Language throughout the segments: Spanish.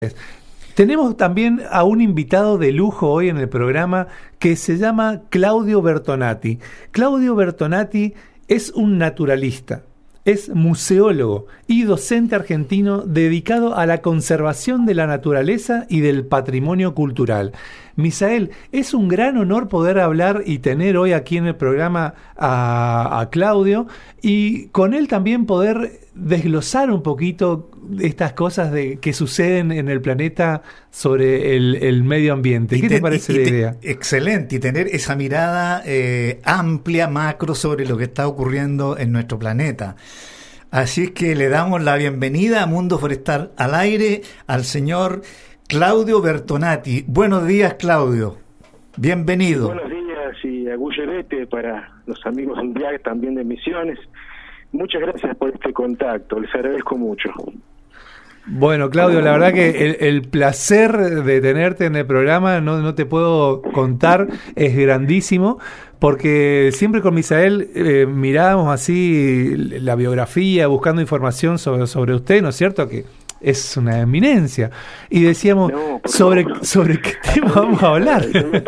Tenemos también a un invitado de lujo hoy en el programa que se llama Claudio Bertonati. Claudio Bertonati es un naturalista, es museólogo y docente argentino dedicado a la conservación de la naturaleza y del patrimonio cultural. Misael, es un gran honor poder hablar y tener hoy aquí en el programa a Claudio y con él también poder desglosar un poquito estas cosas que suceden en el planeta sobre el medio ambiente. ¿Qué te parece la idea? Excelente, y tener esa mirada amplia, macro, sobre lo que está ocurriendo en nuestro planeta. Así es que le damos la bienvenida a Mundo Forestal al Aire al señor Claudio Bertonati. Buenos días, Claudio. Bienvenido. Buenos días y agullerete para los amigos del viaje también de Misiones. Muchas gracias por este contacto, les agradezco mucho. Bueno, Claudio, la verdad que el placer de tenerte en el programa, no te puedo contar, es grandísimo, porque siempre con Misael mirábamos así la biografía, buscando información sobre usted, ¿no es cierto? Que es una eminencia. Y decíamos, ¿sobre qué tema vamos a hablar?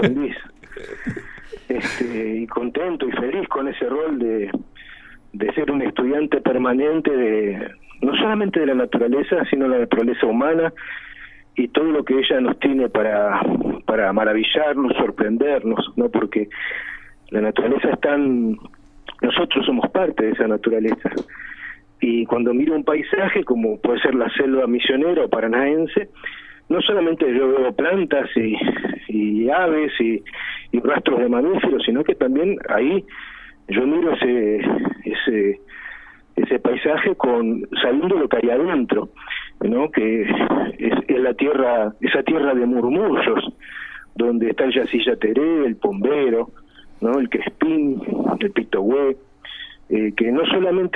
Y contento y feliz con ese rol de ser un estudiante permanente no solamente de la naturaleza, sino la naturaleza humana y todo lo que ella nos tiene para maravillarnos, sorprendernos, ¿no? Porque la naturaleza nosotros somos parte de esa naturaleza. Y cuando miro un paisaje, como puede ser la selva misionera o paranaense, no solamente yo veo plantas y aves y rastros de mamíferos, sino que también ahí yo miro ese paisaje sabiendo lo que hay adentro, ¿no? Que es la tierra, esa tierra de murmullos, donde está el Yacilla Teré, el Pombero, ¿no? El Crespín, el Pictohue, que no solamente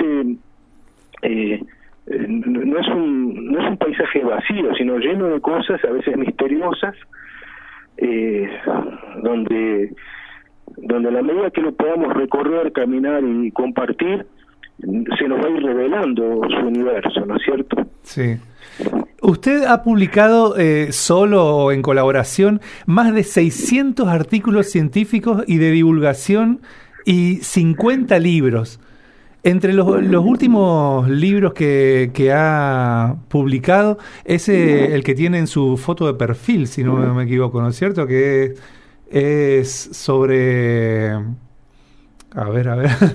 no es un paisaje vacío, sino lleno de cosas a veces misteriosas, donde a la medida que lo podamos recorrer, caminar y compartir, se nos va a ir revelando su universo, ¿no es cierto? Sí. Usted ha publicado, solo o en colaboración, más de 600 artículos científicos y de divulgación y 50 libros. Entre los últimos libros que ha publicado, es el que tiene en su foto de perfil, si no me equivoco, ¿no es cierto? Que es sobre... A ver...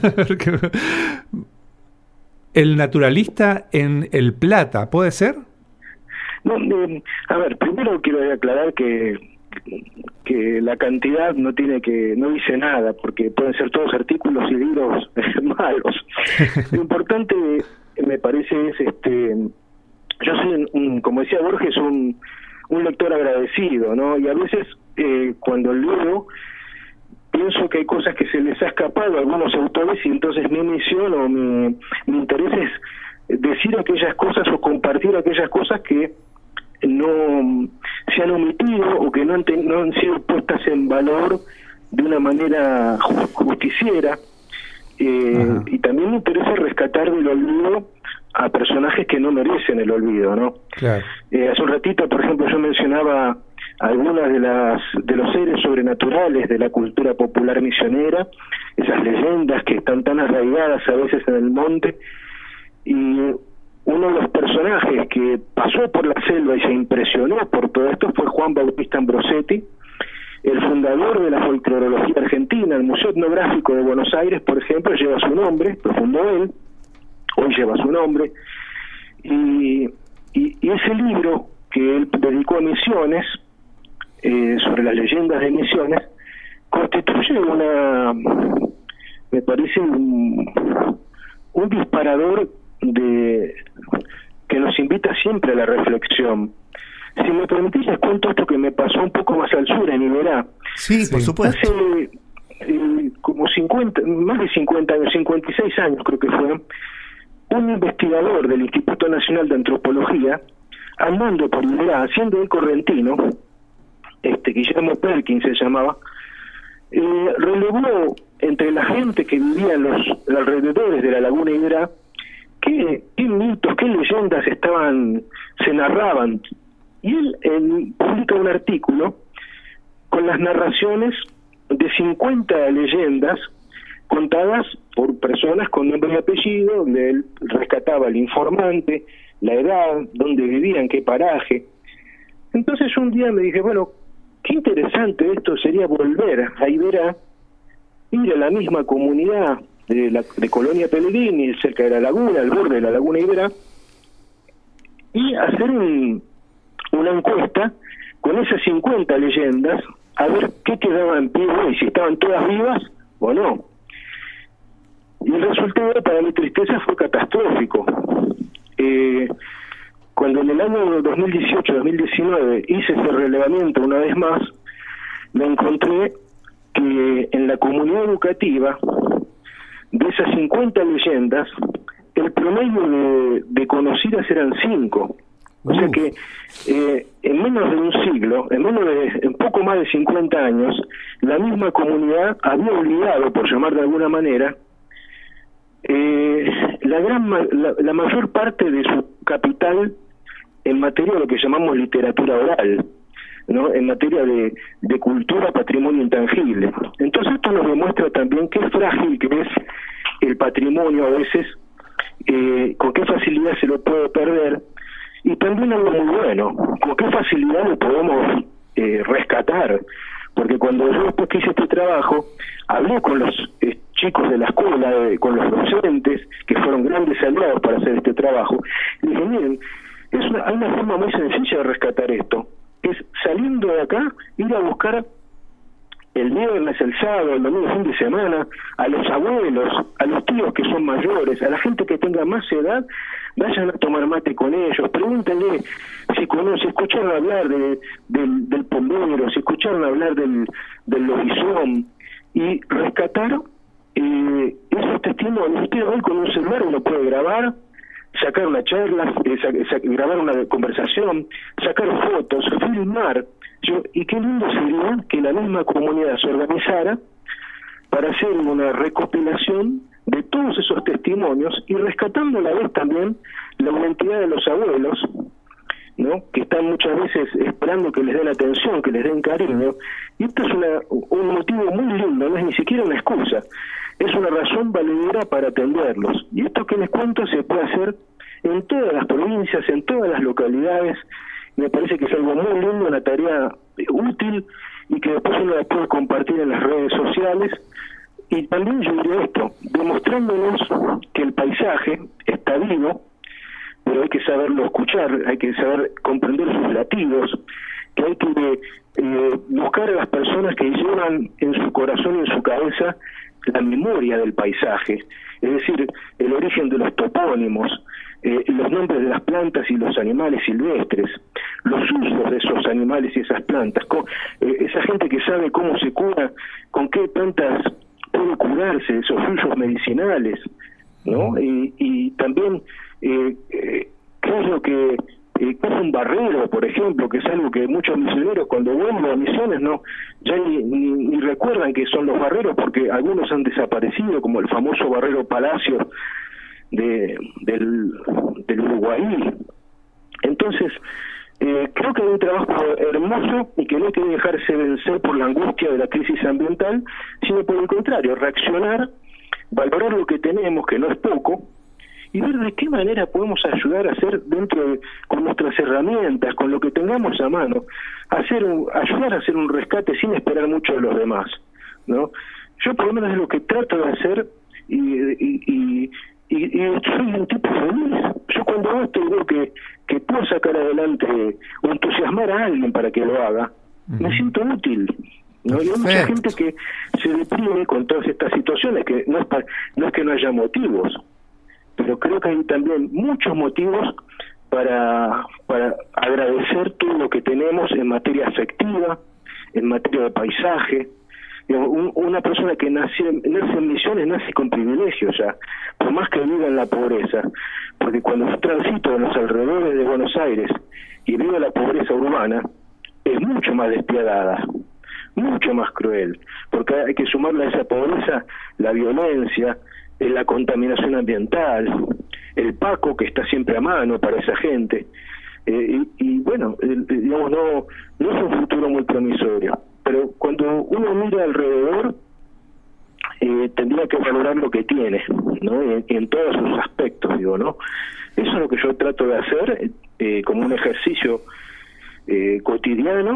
El naturalista en El Plata, ¿puede ser? No, a ver, primero quiero aclarar que la cantidad no dice nada, porque pueden ser todos artículos y libros malos. Lo importante, me parece, es yo soy como decía Borges, un lector agradecido, ¿no? Y a veces cuando leo, pienso que hay cosas que se les ha escapado a algunos autores, y entonces mi misión o mi interés es decir aquellas cosas o compartir aquellas cosas que no se han omitido o que no han sido puestas en valor de una manera justiciera, y también me interesa rescatar del olvido a personajes que no merecen el olvido, ¿no? Claro. Hace un ratito, por ejemplo, yo mencionaba algunas de los seres sobrenaturales de la cultura popular misionera, esas leyendas que están tan arraigadas a veces en el monte, y uno de los personajes que pasó por la selva y se impresionó por todo esto fue Juan Bautista Ambrosetti, el fundador de la folclorología argentina. El Museo Etnográfico de Buenos Aires, por ejemplo, lleva su nombre, lo fundó él, hoy lleva su nombre, y ese libro que él dedicó a Misiones, sobre las leyendas de Misiones, constituye me parece un disparador que nos invita siempre a la reflexión. Si me permitís, les cuento esto que me pasó un poco más al sur, en Iberá. Sí, por supuesto. Hace como más de 50 años, 56 años creo que fue, un investigador del Instituto Nacional de Antropología, andando por Iberá, siendo el correntino, Guillermo Perkins se llamaba, relevó entre la gente que vivía en los alrededores de la laguna Iberá qué mitos, qué leyendas se narraban Y él publica un artículo con las narraciones de 50 leyendas contadas por personas con nombre y apellido, donde él rescataba al informante, la edad, dónde vivía, en qué paraje. Entonces un día me dije, bueno, qué interesante esto sería volver a Iberá, ir a la misma comunidad de Colonia Pellegrini, cerca de la laguna, al borde de la laguna Iberá, y hacer una encuesta con esas 50 leyendas, a ver qué quedaba en pie hoy, si estaban todas vivas o no. Y el resultado, para mi tristeza, fue catastrófico. Cuando en el año 2018-2019 hice ese relevamiento una vez más, me encontré que en la comunidad educativa, de esas 50 leyendas, el promedio de conocidas eran 5. O sea que en menos de un siglo, en poco más de 50 años, la misma comunidad había olvidado, por llamar de alguna manera, la mayor parte de su capital en materia de lo que llamamos literatura oral, ¿no? En materia de cultura, patrimonio intangible. Entonces esto nos demuestra también qué frágil que es el patrimonio a veces, con qué facilidad se lo puede perder, y también algo muy bueno, con qué facilidad lo podemos rescatar, porque cuando yo después que hice este trabajo, hablé con los chicos de la escuela, con los docentes, que fueron grandes aliados para hacer este trabajo, y dije, miren, hay una forma muy sencilla de rescatar esto, es saliendo de acá, ir a buscar el viernes, el sábado, el domingo, el fin de semana, a los abuelos, a los tíos que son mayores, a la gente que tenga más edad, vayan a tomar mate con ellos, pregúntenle si escucharon hablar del pomero, si escucharon hablar del lobizón, y rescatar esos testimonios. Usted hoy con un celular uno puede grabar, sacar una charla, grabar una conversación, sacar fotos, filmar. Y qué lindo sería que la misma comunidad se organizara para hacer una recopilación de todos esos testimonios y rescatando a la vez también la identidad de los abuelos, ¿no? Que están muchas veces esperando que les den atención, que les den cariño. Y esto es un motivo muy lindo, no es ni siquiera una excusa, es una razón valedera para atenderlos. Y esto que les cuento se puede hacer en todas las provincias, en todas las localidades. Me parece que es algo muy lindo, una tarea útil y que después uno la puede compartir en las redes sociales. Y también yo diría esto, demostrándonos que el paisaje está vivo, pero hay que saberlo escuchar, hay que saber comprender sus latidos, que hay que buscar a las personas que llevan en su corazón y en su cabeza la memoria del paisaje, es decir, el origen de los topónimos, los nombres de las plantas y los animales silvestres, los usos de esos animales y esas plantas, esa gente que sabe cómo se cura, con qué plantas puede curarse, esos usos medicinales, ¿no? Y también qué es lo que es un barrero, por ejemplo, que es algo que muchos misioneros cuando vuelven a misiones ya ni recuerdan que son los barreros, porque algunos han desaparecido, como el famoso barrero Palacio del Uruguay. Entonces creo que hay un trabajo hermoso y que no hay que dejarse vencer por la angustia de la crisis ambiental, sino por el contrario, reaccionar, valorar lo que tenemos, que no es poco, y ver de qué manera podemos ayudar a hacer con nuestras herramientas, con lo que tengamos a mano, ayudar a hacer un rescate sin esperar mucho de los demás, ¿no? Yo por lo menos es lo que trato de hacer y soy un tipo feliz. Yo cuando hago esto y veo que puedo sacar adelante o entusiasmar a alguien para que lo haga, me siento útil, ¿no? Y hay mucha gente que se deprime con todas estas situaciones, que no es que no haya motivos, pero creo que hay también muchos motivos para agradecer todo lo que tenemos en materia afectiva, en materia de paisaje. Una persona que nace en Misiones nace con privilegios ya, por más que viva en la pobreza, porque cuando yo transito en los alrededores de Buenos Aires y veo la pobreza urbana, es mucho más despiadada, mucho más cruel, porque hay que sumarle a esa pobreza la violencia, la contaminación ambiental, el PACO que está siempre a mano para esa gente. y bueno, digamos, no es un futuro muy promisorio, pero cuando uno mira alrededor, tendría que valorar lo que tiene, ¿no? En todos sus aspectos, digo, ¿no? Eso es lo que yo trato de hacer como un ejercicio cotidiano,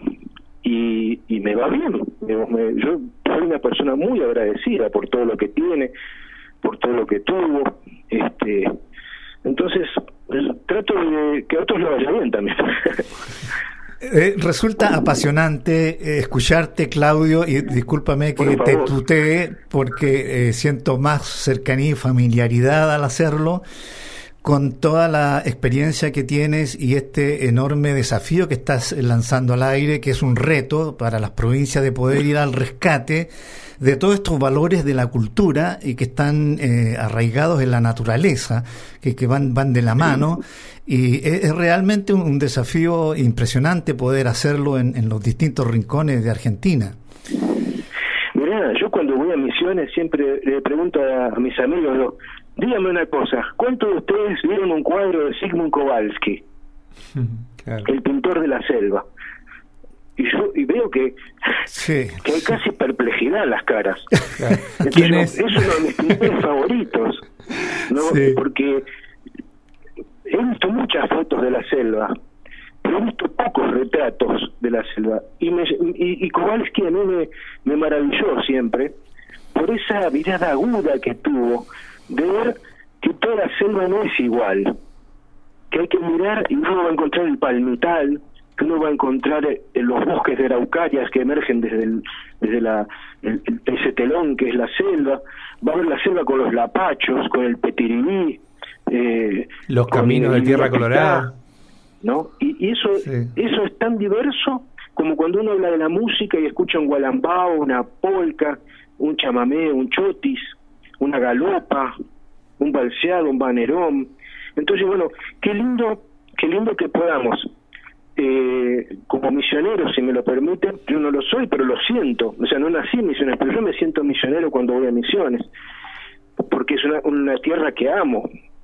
y me va bien. Yo soy una persona muy agradecida por todo lo que tiene, por todo lo que tuvo, entonces trato de que a otros lo vaya bien también. Resulta apasionante escucharte, Claudio, y discúlpame que te tutee porque siento más cercanía y familiaridad al hacerlo, con toda la experiencia que tienes y este enorme desafío que estás lanzando al aire, que es un reto para las provincias de poder ir al rescate de todos estos valores de la cultura y que están arraigados en la naturaleza, que van de la mano, y es realmente un desafío impresionante poder hacerlo en los distintos rincones de Argentina. Mirá, yo cuando voy a misiones siempre le pregunto a mis amigos, dígame una cosa, ¿cuántos de ustedes vieron un cuadro de Zygmunt Kowalski? Claro. El pintor de la selva. Y veo que hay casi perplejidad en las caras. Claro. ¿Quién es? Es uno de mis pintores favoritos, ¿no? Sí. Porque he visto muchas fotos de la selva, pero he visto pocos retratos de la selva. Y Kowalski a mí me maravilló siempre por esa mirada aguda que tuvo, de ver que toda la selva no es igual, que hay que mirar y uno va a encontrar el palmital, que uno va a encontrar los bosques de araucarias que emergen desde ese telón que es la selva, va a ver la selva con los lapachos, con el petiribí, los caminos de tierra colorada, ¿no? Y eso es tan diverso como cuando uno habla de la música y escucha un gualambao, una polca, un chamamé, un chotis, una galopa, un balseado, un banerón. Entonces, bueno, qué lindo que podamos, como misioneros, si me lo permiten, yo no lo soy, pero lo siento, o sea, no nací en misiones, pero yo me siento misionero cuando voy a misiones, porque es una tierra que amo,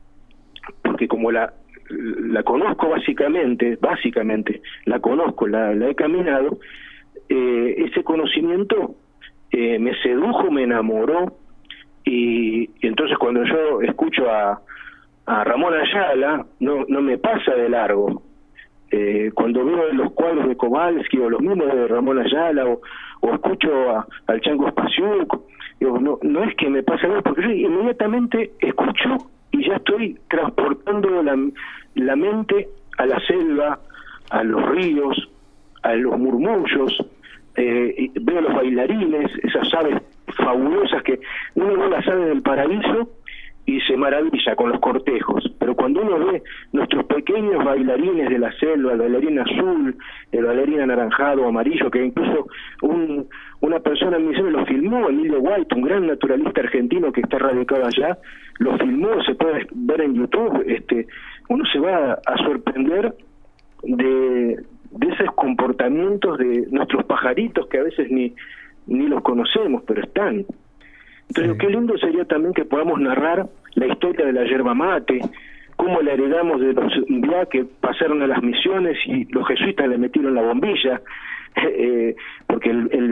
porque como la conozco básicamente, la conozco, la he caminado, ese conocimiento me sedujo, me enamoró, y entonces cuando yo escucho a Ramón Ayala, no me pasa de largo. Cuando veo los cuadros de Kowalski o los mismos de Ramón Ayala o escucho al Chango Spasiuk, digo, no es que me pase nada, porque yo inmediatamente escucho y ya estoy transportando la mente a la selva, a los ríos, a los murmullos, veo los bailarines, esas aves fabulosas que uno ve las aves del paraíso y se maravilla con los cortejos, pero cuando uno ve nuestros pequeños bailarines de la selva, el bailarín azul, el bailarín anaranjado, amarillo, que incluso una persona en mi selva lo filmó, Emilio White, un gran naturalista argentino que está radicado allá, lo filmó, se puede ver en YouTube, uno se va a sorprender de esos comportamientos de nuestros pajaritos que a veces ni los conocemos, pero están. Entonces, qué lindo sería también que podamos narrar la historia de la yerba mate, cómo la heredamos de los indiá que pasaron a las misiones y los jesuitas le metieron la bombilla, porque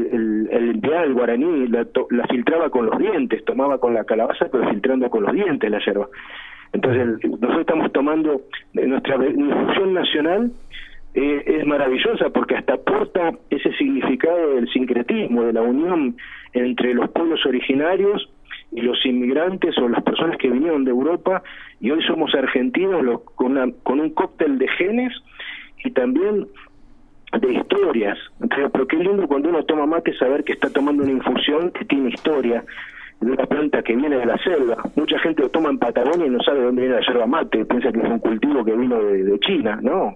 el indiá, el guaraní, la filtraba con los dientes, tomaba con la calabaza, pero filtrando con los dientes la yerba. Entonces, nosotros estamos tomando nuestra difusión nacional. Es maravillosa porque hasta aporta ese significado del sincretismo, de la unión entre los pueblos originarios y los inmigrantes o las personas que vinieron de Europa, y hoy somos argentinos con un cóctel de genes y también de historias. Entonces, pero qué lindo cuando uno toma mate saber que está tomando una infusión que tiene historia, de una planta que viene de la selva. Mucha gente lo toma en Patagonia y no sabe de dónde viene la yerba mate, piensa que es un cultivo que vino de China, ¿no?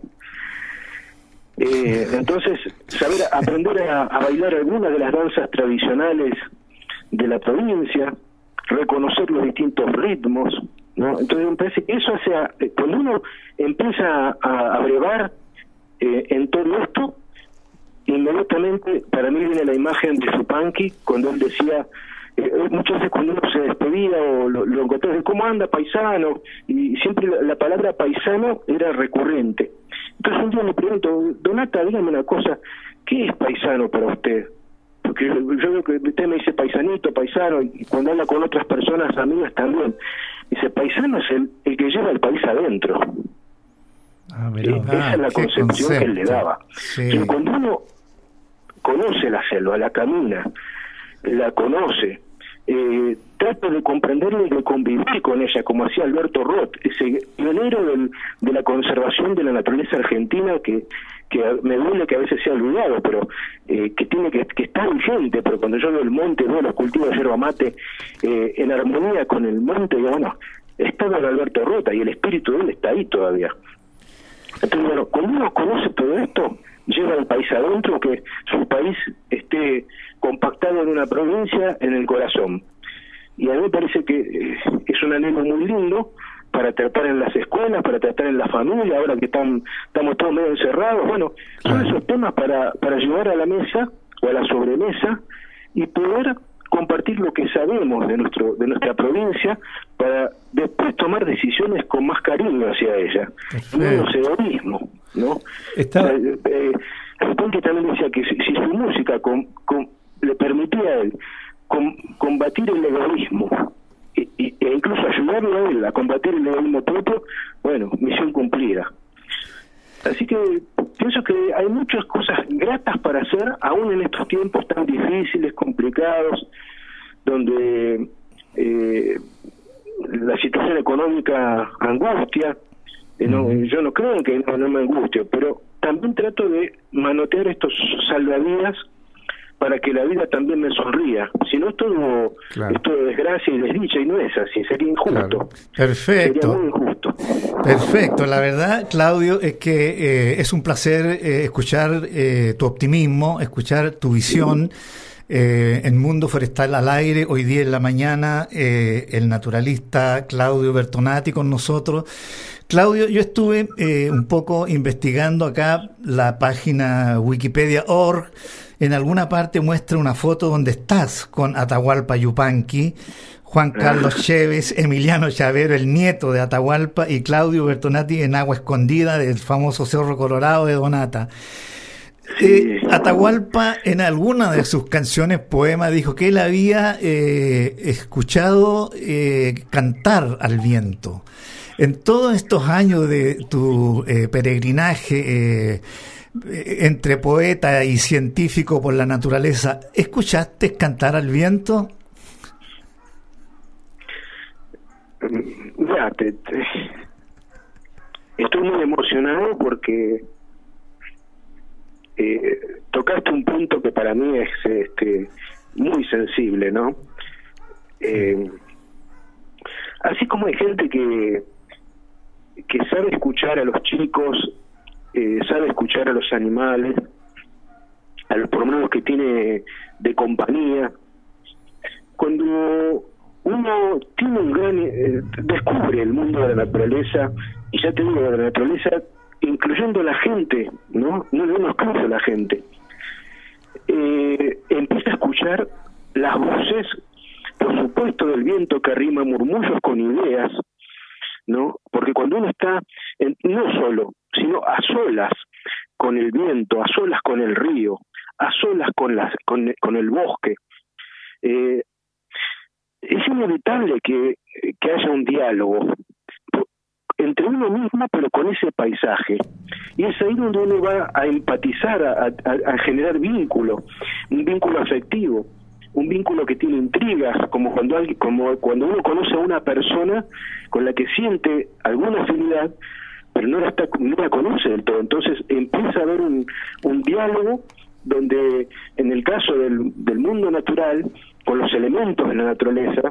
Entonces, aprender a bailar algunas de las danzas tradicionales de la provincia, reconocer los distintos ritmos, ¿no? Entonces me parece que eso cuando uno empieza a brevar en todo esto, inmediatamente para mí viene la imagen de Yupanqui cuando él decía, muchas veces cuando uno se despedía o lo encontraba, ¿cómo anda paisano? Y siempre la palabra paisano era recurrente. Entonces un día le pregunto, Donata, dígame una cosa, ¿qué es paisano para usted? Porque yo veo que usted me dice paisanito, paisano, y cuando habla con otras personas, amigas también, dice, paisano es el que lleva el país adentro. Esa es la concepción que él le daba. Sí. Pero cuando uno conoce la selva, la camina, la conoce, trata de comprenderla y de convivir con ella, como hacía Alberto Roth, ese pionero de la conservación de la naturaleza argentina que me duele que a veces sea olvidado, pero que tiene que está vigente. Pero cuando yo veo el monte, veo los cultivos de yerba mate en armonía con el monte, digo, bueno, está don Alberto Roth y el espíritu de él está ahí todavía. Entonces, bueno, cuando uno conoce todo esto, lleva al país adentro, que su país esté compactado en una provincia, en el corazón. Y a mí me parece que es un anhelo muy lindo para tratar en las escuelas, para tratar en la familia, ahora que estamos todos medio encerrados. Bueno, son esos temas para llevar a la mesa o a la sobremesa y poder compartir lo que sabemos de nuestra provincia para después tomar decisiones con más cariño hacia ella, no menos egoísmo, ¿no? Responde también decía que si su música le permitía a él combatir el egoísmo e incluso ayudarlo a él a combatir el egoísmo propio, bueno, misión cumplida. Así que pienso que hay muchas cosas gratas para hacer, aún en estos tiempos tan difíciles, complicados, donde la situación económica angustia. Yo no creo que no me angustio, pero también trato de manotear estos salvavidas para que la vida también me sonría. Si no, es todo desgracia y desdicha, y no es así, sería injusto. Claro. Perfecto. Sería muy injusto. Perfecto. La verdad, Claudio, es que es un placer escuchar tu optimismo, escuchar tu visión. En Mundo Forestal al Aire, hoy día en la mañana, el naturalista Claudio Bertonati con nosotros. Claudio, yo estuve un poco investigando acá la página Wikipedia.org. En alguna parte muestra una foto donde estás con Atahualpa Yupanqui, Juan Carlos Chévez, Emiliano Chavero, el nieto de Atahualpa, y Claudio Bertonati en Agua Escondida del famoso Cerro Colorado de Donata. Atahualpa en alguna de sus canciones, poemas, dijo que él había escuchado cantar al viento. En todos estos años de tu peregrinaje entre poeta y científico por la naturaleza, ¿escuchaste cantar al viento? Ya, estoy muy emocionado porque tocaste un punto que para mí es muy sensible, ¿no? Así como hay gente que sabe escuchar a los chicos, sabe escuchar a los animales, a los por lo menos que tiene de compañía, cuando uno tiene un gran descubre el mundo de la naturaleza, y ya te digo, de la naturaleza incluyendo a la gente, no nos cansa la gente, empieza a escuchar las voces, por supuesto, del viento que arrima murmullos con ideas, ¿no? Porque cuando uno está no solo, sino a solas con el viento, a solas con el río, a solas con el bosque, es inevitable que haya un diálogo entre uno mismo, pero con ese paisaje. Y es ahí donde uno va a empatizar, a generar vínculo, un vínculo afectivo, un vínculo que tiene intrigas, como cuando uno conoce a una persona con la que siente alguna afinidad, pero no la conoce del todo. Entonces empieza a haber un diálogo donde, en el caso del mundo natural, con los elementos de la naturaleza,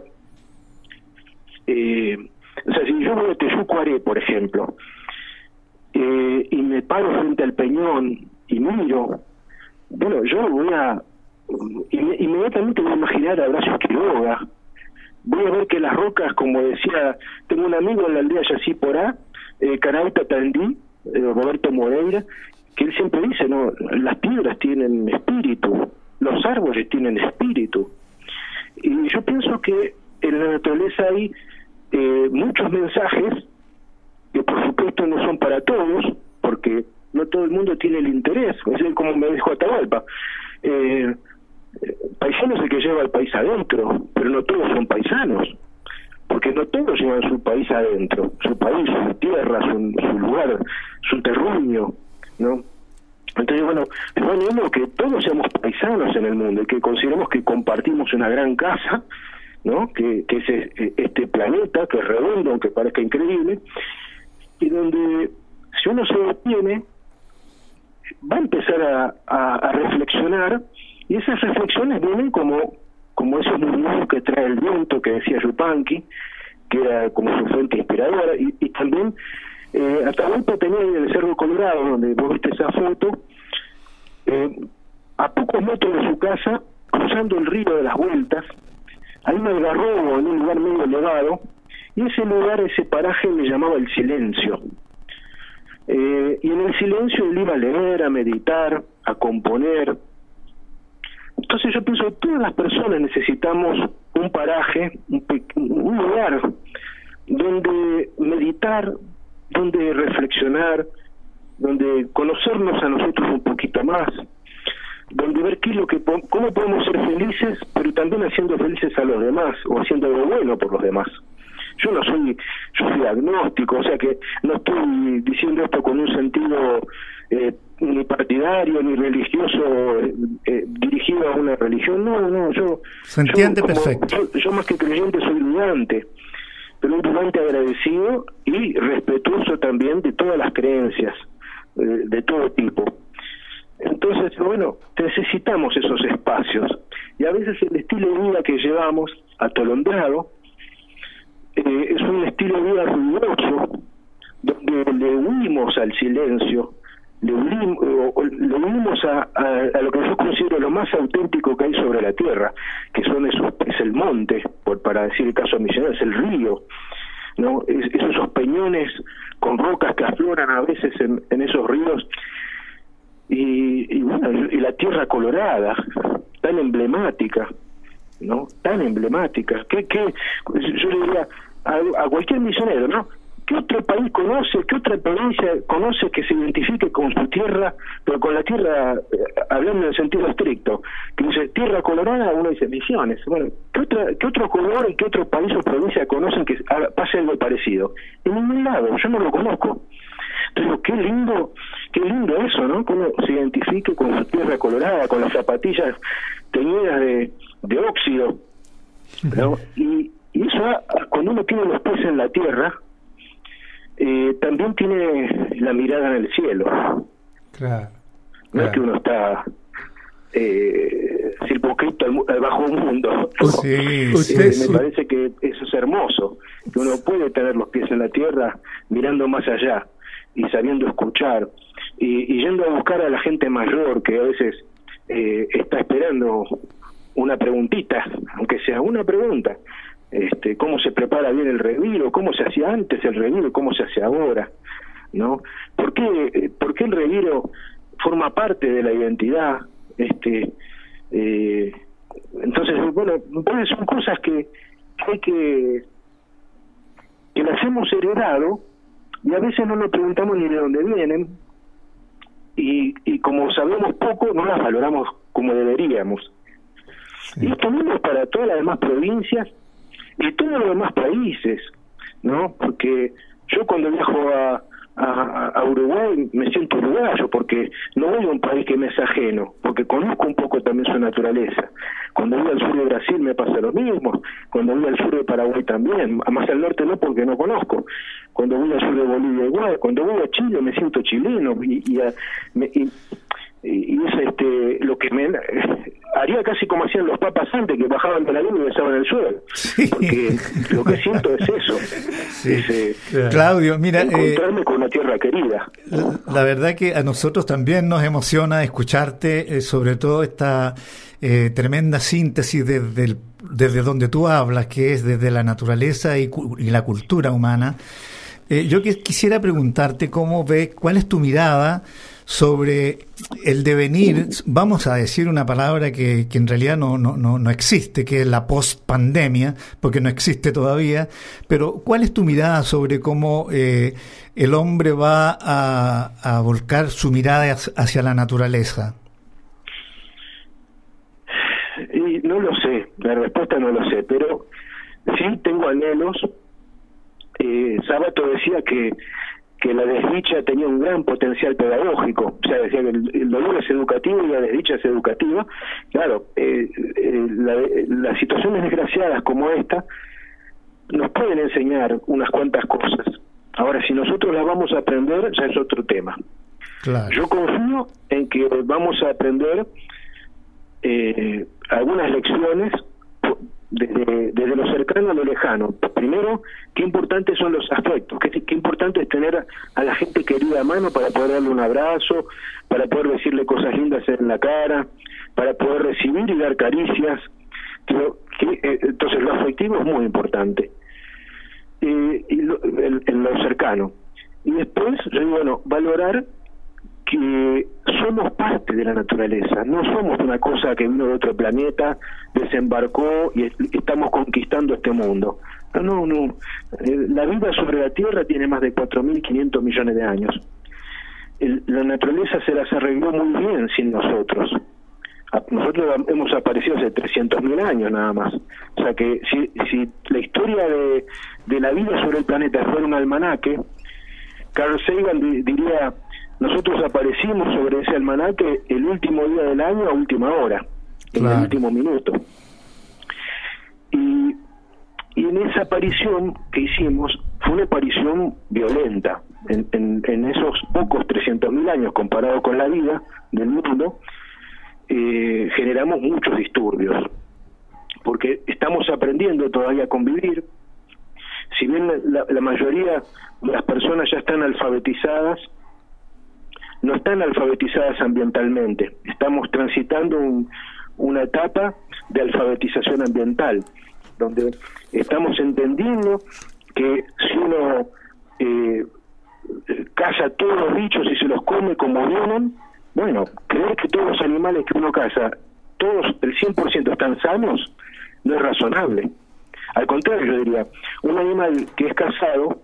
o sea, si yo voy a Teyucuaré, por ejemplo, y me paro frente al peñón y miro, bueno, yo inmediatamente voy a imaginar a Horacio Quiroga, voy a ver que las rocas, como decía, tengo un amigo en la aldea Yacyporá, Carauta Tandí, Roberto Moreira, que él siempre dice, no, las piedras tienen espíritu, los árboles tienen espíritu, y yo pienso que en la naturaleza hay muchos mensajes que por supuesto no son para todos, porque no todo el mundo tiene el interés, es como me dijo Atahualpa, paisano es el que lleva el país adentro, pero no todos son paisanos, porque no todos llevan su país adentro, su país, su tierra, su lugar, su terruño, ¿no? Entonces, bueno, es bueno que todos seamos paisanos en el mundo y que consideremos que compartimos una gran casa, ¿no? Que es este planeta, que es redondo, aunque parezca increíble, y donde si uno se detiene, va a empezar a reflexionar, y esas reflexiones vienen como esos murmullos que trae el viento, que decía Yupanqui, que era como su fuente inspiradora, y también Atahualpa tenía en el Cerro Colorado, donde vos viste esa foto, a pocos metros de su casa, cruzando el río de las Vueltas, hay un algarrobo en un lugar medio elevado, y ese lugar, ese paraje le llamaba el silencio. Y en el silencio él iba a leer, a meditar, a componer. Entonces yo pienso que todas las personas necesitamos un paraje, un lugar donde meditar, donde reflexionar, donde conocernos a nosotros un poquito más, donde ver qué es cómo podemos ser felices, pero también haciendo felices a los demás, o haciendo algo bueno por los demás. Yo soy agnóstico, o sea que no estoy diciendo esto con un sentido ni partidario ni religioso dirigido a una religión, no, yo se entiende perfecto. Yo más que creyente soy dudante, pero un dudante agradecido y respetuoso también de todas las creencias de todo tipo. Entonces, bueno, necesitamos esos espacios, y a veces el estilo de vida que llevamos atolondrado es un estilo de vida ruidoso, donde le huimos al silencio, le huimos a lo que yo considero lo más auténtico que hay sobre la tierra, que es el monte, para decir el caso misionero, es el río, ¿no? Esos peñones con rocas que afloran a veces en esos ríos, y la tierra colorada, tan emblemática, ¿no? Tan emblemática, que yo le diría a cualquier misionero, ¿no? ¿Qué otro país conoce, qué otra provincia conoce que se identifique con su tierra, pero con la tierra, hablando en el sentido estricto, que dice tierra colorada, uno dice Misiones? Bueno, ¿qué otro color y qué otro país o provincia conocen que pase algo parecido? En ningún lado, yo no lo conozco. Entonces, qué lindo eso, ¿no? Que uno se identifique con su tierra colorada, con las zapatillas teñidas de óxido, ¿no? Y eso, cuando uno tiene los pies en la tierra, también tiene la mirada en el cielo. Claro. No es que uno está circunscrito al bajo mundo, ¿no? Sí, me parece que eso es hermoso, que uno puede tener los pies en la tierra mirando más allá y sabiendo escuchar y yendo a buscar a la gente mayor que a veces está esperando una preguntita, aunque sea una pregunta, cómo se prepara bien el retiro, cómo se hacía antes el retiro, cómo se hace ahora, ¿no? ¿Por qué el retiro forma parte de la identidad? Entonces, bueno, son cosas que las hemos heredado y a veces no nos preguntamos ni de dónde vienen, y como sabemos poco, no las valoramos como deberíamos. Sí. Y esto mismo es para todas las demás provincias y todos los demás países, ¿no? Porque yo cuando viajo a Uruguay me siento uruguayo, porque no voy a un país que me es ajeno, porque conozco un poco también su naturaleza. Cuando voy al sur de Brasil me pasa lo mismo, cuando voy al sur de Paraguay también, más al norte no, porque no conozco. Cuando voy al sur de Bolivia igual, cuando voy a Chile me siento chileno, y es lo que me haría casi como hacían los papas antes, que bajaban de la luna y besaban el suelo. Sí. Porque lo que siento es eso. Sí. Claudio, mira, encontrarme con una tierra querida. La verdad que a nosotros también nos emociona escucharte, sobre todo esta tremenda síntesis desde donde tú hablas, que es desde la naturaleza y la cultura humana. Yo quisiera preguntarte cuál es tu mirada sobre el devenir, vamos a decir una palabra que en realidad no existe, que es la post-pandemia, porque no existe todavía, pero ¿cuál es tu mirada sobre cómo el hombre va a volcar su mirada hacia la naturaleza? Y no lo sé, la respuesta no lo sé, pero sí tengo anhelos. Sábato decía que la desdicha tenía un gran potencial pedagógico, o sea, decía que el dolor es educativo y la desdicha es educativa. Claro, las situaciones desgraciadas como esta nos pueden enseñar unas cuantas cosas. Ahora, si nosotros las vamos a aprender, ya es otro tema. Claro. Yo confío en que vamos a aprender algunas lecciones desde lo cercano a lo lejano. Primero, qué importantes son los afectos, qué importante es tener a la gente querida a mano para poder darle un abrazo, para poder decirle cosas lindas en la cara, para poder recibir y dar caricias. Entonces lo afectivo es muy importante, en lo cercano. Y después, yo digo, bueno, valorar que somos parte de la naturaleza, no somos una cosa que vino de otro planeta, desembarcó y estamos conquistando este mundo. No. La vida sobre la Tierra tiene más de 4.500 millones de años. La naturaleza se las arregló muy bien sin nosotros. Nosotros hemos aparecido hace 300.000 años nada más. O sea que si la historia de la vida sobre el planeta fuera un almanaque, Carl Sagan diría: nosotros aparecimos sobre ese almanaque el último día del año a última hora, en el último minuto. Y en esa aparición que hicimos, fue una aparición violenta. En esos pocos 300.000 años, comparado con la vida del mundo, generamos muchos disturbios, porque estamos aprendiendo todavía a convivir. Si bien la mayoría de las personas ya están alfabetizadas, no están alfabetizadas ambientalmente. Estamos transitando una etapa de alfabetización ambiental, donde estamos entendiendo que si uno caza todos los bichos y se los come como vienen, bueno, creer que todos los animales que uno caza, todos el 100% están sanos, no es razonable. Al contrario, yo diría, un animal que es cazado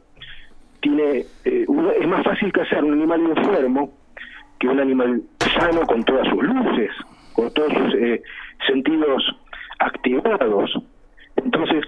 es más fácil cazar un animal enfermo que un animal sano, con todas sus luces, con todos sus sentidos activados. Entonces,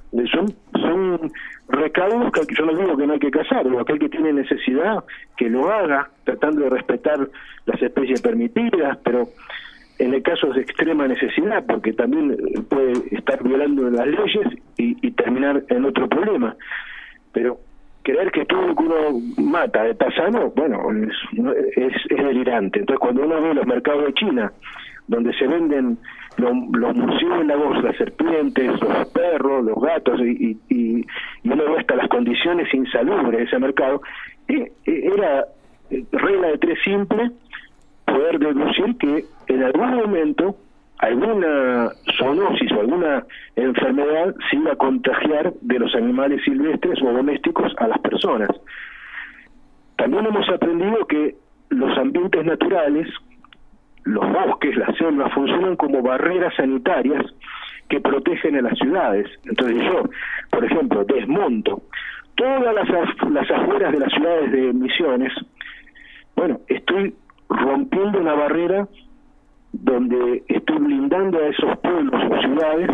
son recaudos que yo no digo que no hay que cazar, o aquel que tiene necesidad, que lo haga, tratando de respetar las especies permitidas, pero en el caso de extrema necesidad, porque también puede estar violando las leyes y terminar en otro problema. Pero creer que todo lo que uno mata está sano, bueno, es delirante. Entonces, cuando uno ve los mercados de China, donde se venden los murciélagos, las serpientes, los perros, los gatos, y uno ve hasta las condiciones insalubres de ese mercado, era regla de tres simple poder deducir que en algún momento alguna zoonosis o alguna enfermedad se iba a contagiar de los animales silvestres o domésticos a las personas. También hemos aprendido que los ambientes naturales, los bosques, las selvas, funcionan como barreras sanitarias que protegen a las ciudades. Entonces yo, por ejemplo, desmonto todas las afueras de las ciudades de Misiones. Bueno, estoy rompiendo una barrera donde estoy blindando a esos pueblos o ciudades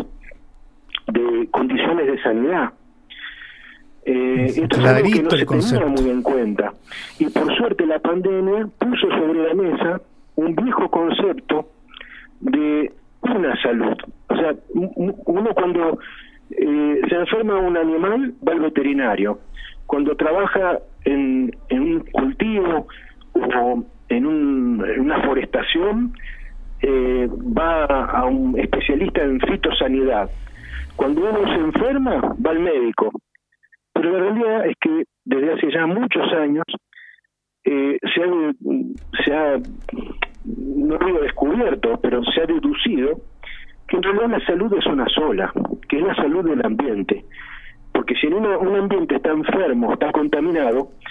de condiciones de sanidad. Esto es algo que no se tenía muy en cuenta. Y por suerte la pandemia puso sobre la mesa un viejo concepto de una salud. O sea, uno cuando se enferma un animal va al veterinario. Cuando trabaja en un cultivo o en una forestación, va a un especialista en fitosanidad. Cuando uno se enferma, va al médico. Pero la realidad es que desde hace ya muchos años se ha no digo descubierto, pero se ha deducido que en realidad la salud es una sola, que es la salud del ambiente. Porque si un ambiente está enfermo, está contaminado,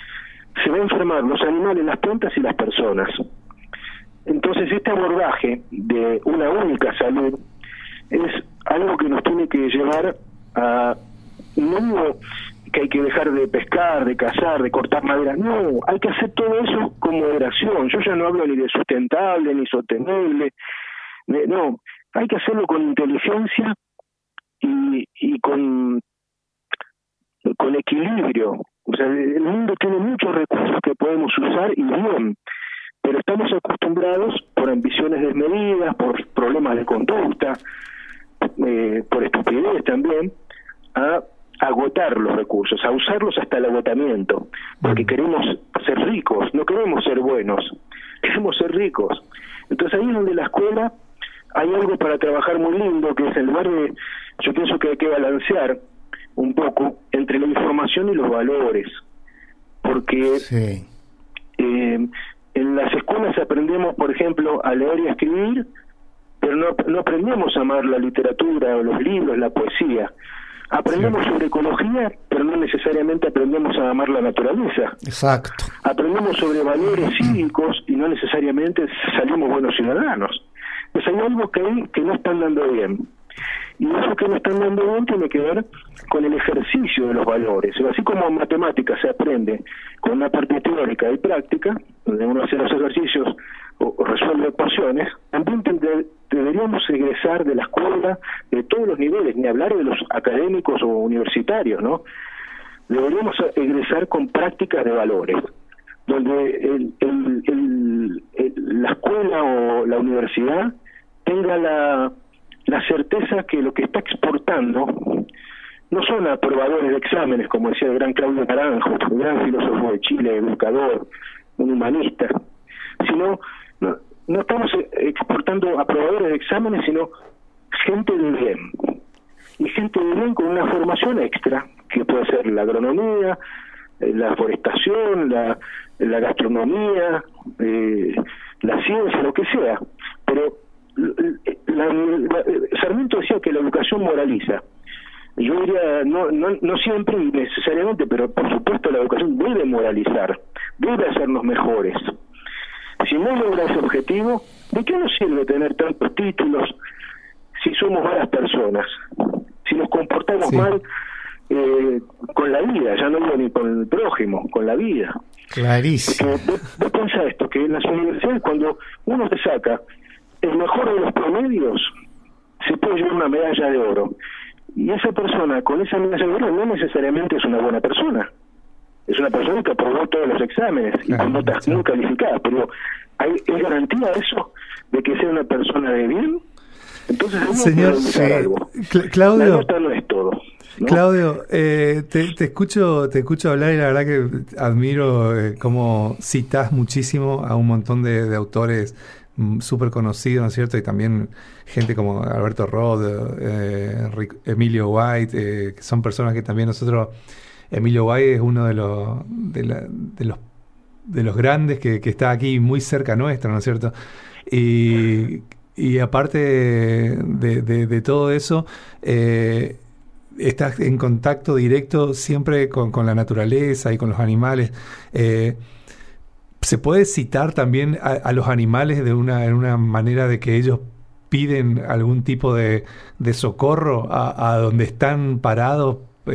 se va a enfermar los animales, las plantas y las personas. Entonces este abordaje de una única salud es algo que nos tiene que llevar a, no digo que hay que dejar de pescar, de cazar, de cortar madera, no, hay que hacer todo eso con moderación. Yo ya no hablo ni de sustentable, ni sostenible, no, hay que hacerlo con inteligencia y con equilibrio. O sea, el mundo tiene muchos recursos que podemos usar y bien, pero estamos acostumbrados por ambiciones desmedidas, por problemas de conducta, por estupidez también, a agotar los recursos, a usarlos hasta el agotamiento, porque queremos ser ricos, no queremos ser buenos, queremos ser ricos. Entonces ahí es donde la escuela hay algo para trabajar muy lindo, que es en lugar de, yo pienso que hay que balancear un poco entre la información y los valores, porque Sí. En las escuelas aprendemos, por ejemplo, a leer y a escribir, pero no aprendemos a amar la literatura o los libros, la poesía. Aprendemos sobre ecología, pero no necesariamente aprendemos a amar la naturaleza. Exacto. Aprendemos sobre valores cívicos y no necesariamente salimos buenos ciudadanos. Pues hay algo que no están dando bien. Y eso que no están dando bien tiene que ver con el ejercicio de los valores. Así como en matemáticas se aprende con una parte teórica y práctica, donde uno hace los ejercicios o resuelve ecuaciones, también deberíamos egresar de la escuela de todos los niveles, ni hablar de los académicos o universitarios, ¿no? Deberíamos egresar con prácticas de valores, donde la escuela o la universidad tenga la certeza que lo que está exportando no son aprobadores de exámenes, como decía el gran Claudio Naranjo, el gran filósofo de Chile, educador, un humanista, sino no estamos exportando aprobadores de exámenes, sino gente de bien, y gente de bien con una formación extra, que puede ser la agronomía, la forestación, la gastronomía, la ciencia, lo que sea. Pero Sarmiento decía que la educación moraliza. Yo diría, no siempre y necesariamente, pero por supuesto la educación debe moralizar, debe hacernos mejores. Si no logra ese objetivo, ¿de qué nos sirve tener tantos títulos si somos malas personas? Si nos comportamos mal con la vida, ya no digo ni con el prójimo, con la vida. Clarísimo. Vos pensás esto, que en las universidades cuando uno se saca el mejor de los promedios, se puede llevar una medalla de oro. Y esa persona con esa medalla de oro no necesariamente es una buena persona. Es una persona que aprobó todos los exámenes y con notas muy calificadas, pero ¿es garantía eso de que sea una persona de bien? Entonces señor, algo. Claudio, la nota no es todo, ¿no? Claudio, te escucho hablar y la verdad que admiro cómo citas muchísimo a un montón de autores súper conocidos, ¿no es cierto? Y también gente como Alberto Roth, Emilio White, que son personas que también nosotros... Emilio White es uno de los grandes que está aquí muy cerca nuestro, ¿no es cierto? Y aparte de todo eso, estás en contacto directo siempre con la naturaleza y con los animales. ¿Se puede citar también a los animales en una manera de que ellos piden algún tipo de socorro a donde están parados?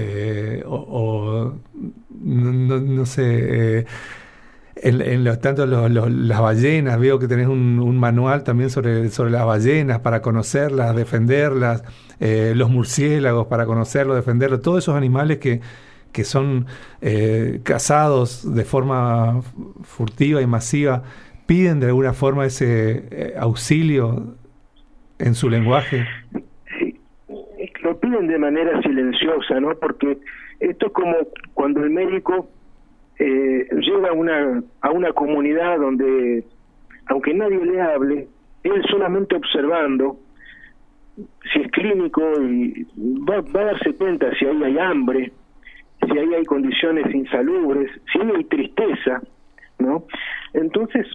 No sé, tanto las ballenas, veo que tenés un manual también sobre las ballenas para conocerlas, defenderlas, los murciélagos para conocerlos, defenderlos, todos esos animales que son cazados de forma furtiva y masiva, piden de alguna forma ese auxilio en su lenguaje. Lo piden de manera silenciosa, ¿no? Porque esto es como cuando el médico llega a una comunidad donde, aunque nadie le hable, él solamente observando, si es clínico, y va a darse cuenta si ahí hay hambre, si ahí hay condiciones insalubres, si ahí hay tristeza, ¿no? Entonces,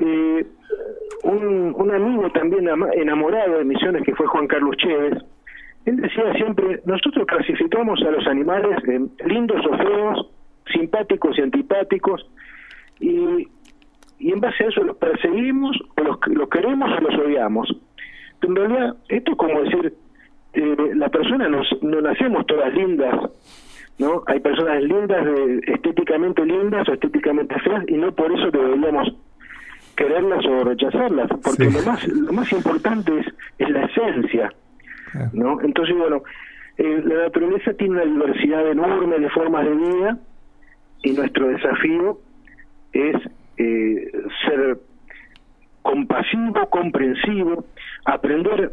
un amigo también enamorado de Misiones, que fue Juan Carlos Chévez, él decía siempre, nosotros clasificamos a los animales lindos o feos, simpáticos y antipáticos, y en base a eso los perseguimos, o los queremos o los odiamos. En realidad, esto es como decir, la persona no nacemos todas lindas, ¿no? Hay personas lindas, estéticamente lindas o estéticamente feas, y no por eso deberíamos quererlas o rechazarlas, porque lo más importante es la esencia, ¿no? Entonces, bueno, la naturaleza tiene una diversidad enorme de formas de vida, y nuestro desafío es ser compasivo, comprensivo, aprender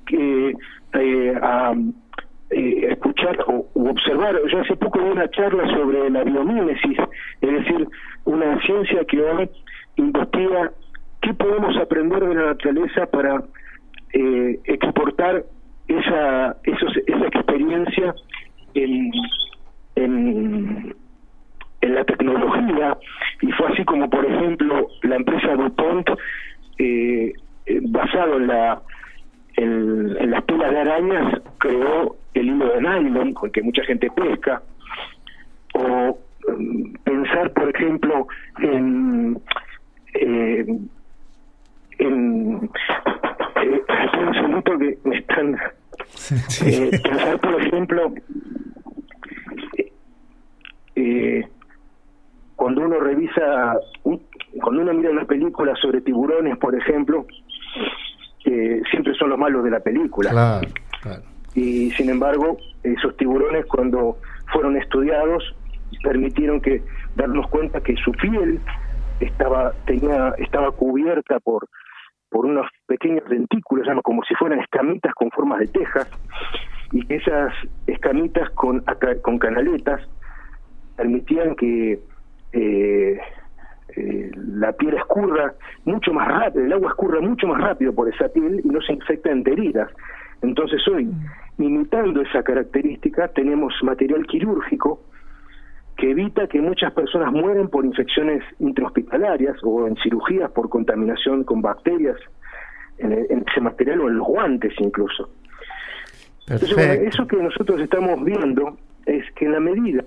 a escuchar o observar. Yo hace poco di una charla sobre la biomímesis, es decir, una ciencia que hoy investiga qué podemos aprender de la naturaleza para exportar esa experiencia en la tecnología, y fue así como, por ejemplo, la empresa DuPont, basado en las telas de arañas, creó el hilo de nylon con que mucha gente pesca, o pensar, por ejemplo, un segundito que me están pensar, por ejemplo, cuando uno mira una película sobre tiburones, por ejemplo, siempre son los malos de la película. Claro. Y sin embargo, esos tiburones, cuando fueron estudiados, permitieron darnos cuenta que su piel estaba cubierta por unos pequeños dentículos, como si fueran escamitas con formas de tejas, y que esas escamitas con canaletas permitían que la piel escurra mucho más rápido, el agua escurra mucho más rápido por esa piel y no se infecta de heridas. Entonces hoy, imitando esa característica, tenemos material quirúrgico que evita que muchas personas mueren por infecciones intrahospitalarias o en cirugías por contaminación con bacterias en ese material, o en los guantes incluso. Perfecto. Entonces, bueno, eso que nosotros estamos viendo es que en la medida...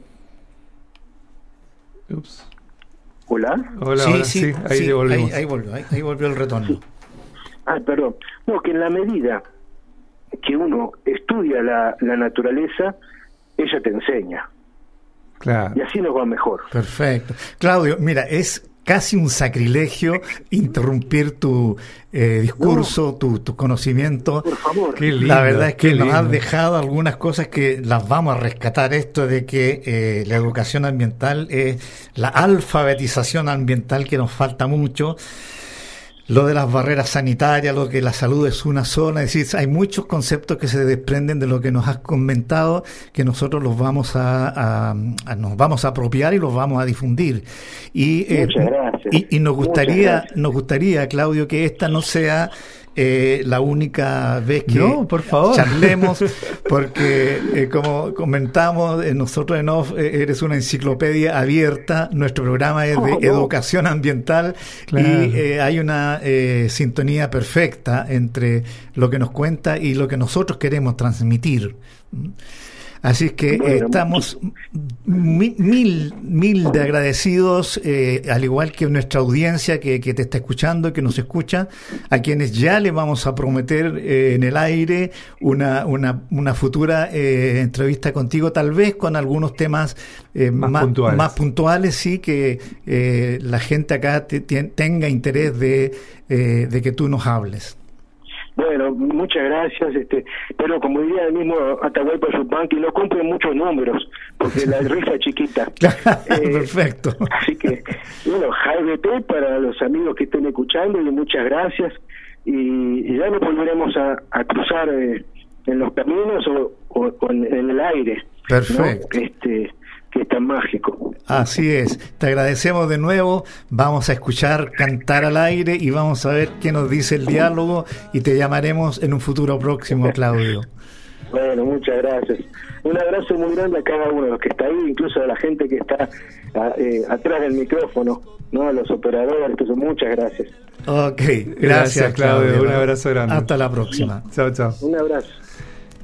¿Hola? Sí, ahí volvimos. Ahí volvió el retorno. Sí. Perdón. No, que en la medida que uno estudia la naturaleza, ella te enseña. Claro. Y así nos va mejor. Perfecto. Claudio, mira, es casi un sacrilegio interrumpir tu discurso, tu conocimiento. Por favor. Qué lindo, la verdad es que nos has dejado algunas cosas que las vamos a rescatar. Esto de que la educación ambiental es la alfabetización ambiental, que nos falta mucho. Lo de las barreras sanitarias, lo que la salud es una sola, es decir, hay muchos conceptos que se desprenden de lo que nos has comentado, que nosotros los vamos nos vamos a apropiar y los vamos a difundir. Muchas gracias. Y nos gustaría, Claudio, que esta no sea la única vez que por favor, charlemos, porque como comentamos nosotros en Off, eres una enciclopedia abierta. Nuestro programa es de educación ambiental. Claro. Y hay una sintonía perfecta entre lo que nos cuenta y lo que nosotros queremos transmitir. Así es que estamos mil de agradecidos, al igual que nuestra audiencia que te está escuchando, que nos escucha, a quienes ya le vamos a prometer en el aire una futura entrevista contigo, tal vez con algunos temas más puntuales, sí, que la gente acá tenga interés de que tú nos hables. Bueno, muchas gracias, pero como diría el mismo Atahualpa Yupanqui, no compren muchos números, porque la rifa es chiquita. Perfecto. Así que, bueno, JBT para los amigos que estén escuchando, y muchas gracias, y ya nos volveremos a cruzar en los caminos o en el aire. Perfecto. ¿No? Que es tan mágico. Así es, te agradecemos de nuevo, vamos a escuchar Cantar al Aire y vamos a ver qué nos dice el diálogo, y te llamaremos en un futuro próximo, Claudio. Bueno, muchas gracias. Un abrazo muy grande a cada uno de los que está ahí, incluso a la gente que está atrás del micrófono, ¿no? A los operadores, entonces muchas gracias. Ok, gracias Claudio. Un abrazo grande. Hasta la próxima. Chao. Un abrazo.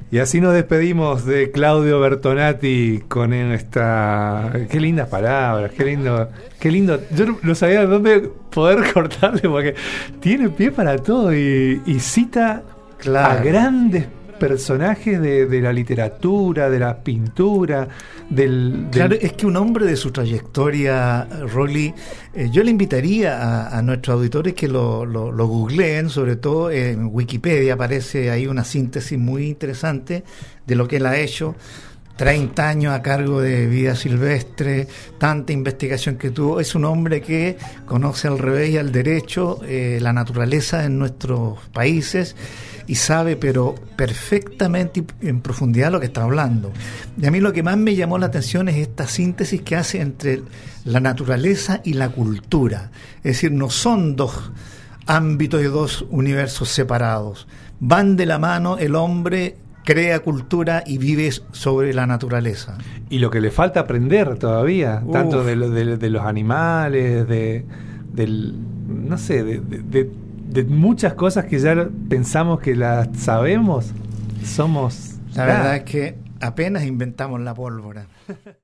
Y así nos despedimos de Claudio Bertonati con esta... Qué lindas palabras, qué lindo. Yo no sabía dónde poder cortarle porque tiene pie para todo y cita a grandes personajes de la literatura, de la pintura, Claro, es que un hombre de su trayectoria, Rolly, yo le invitaría a nuestros auditores que lo googleen, sobre todo en Wikipedia aparece ahí una síntesis muy interesante de lo que él ha hecho. 30 años a cargo de vida silvestre, tanta investigación que tuvo. Es un hombre que conoce al revés y al derecho la naturaleza en nuestros países y sabe pero perfectamente y en profundidad lo que está hablando. Y a mí lo que más me llamó la atención es esta síntesis que hace entre la naturaleza y la cultura. Es decir, no son dos ámbitos y dos universos separados. Van de la mano, el hombre crea cultura y vive sobre la naturaleza. Y lo que le falta aprender todavía, tanto de los animales, no sé, de muchas cosas que ya pensamos que las sabemos, somos... La verdad es que apenas inventamos la pólvora.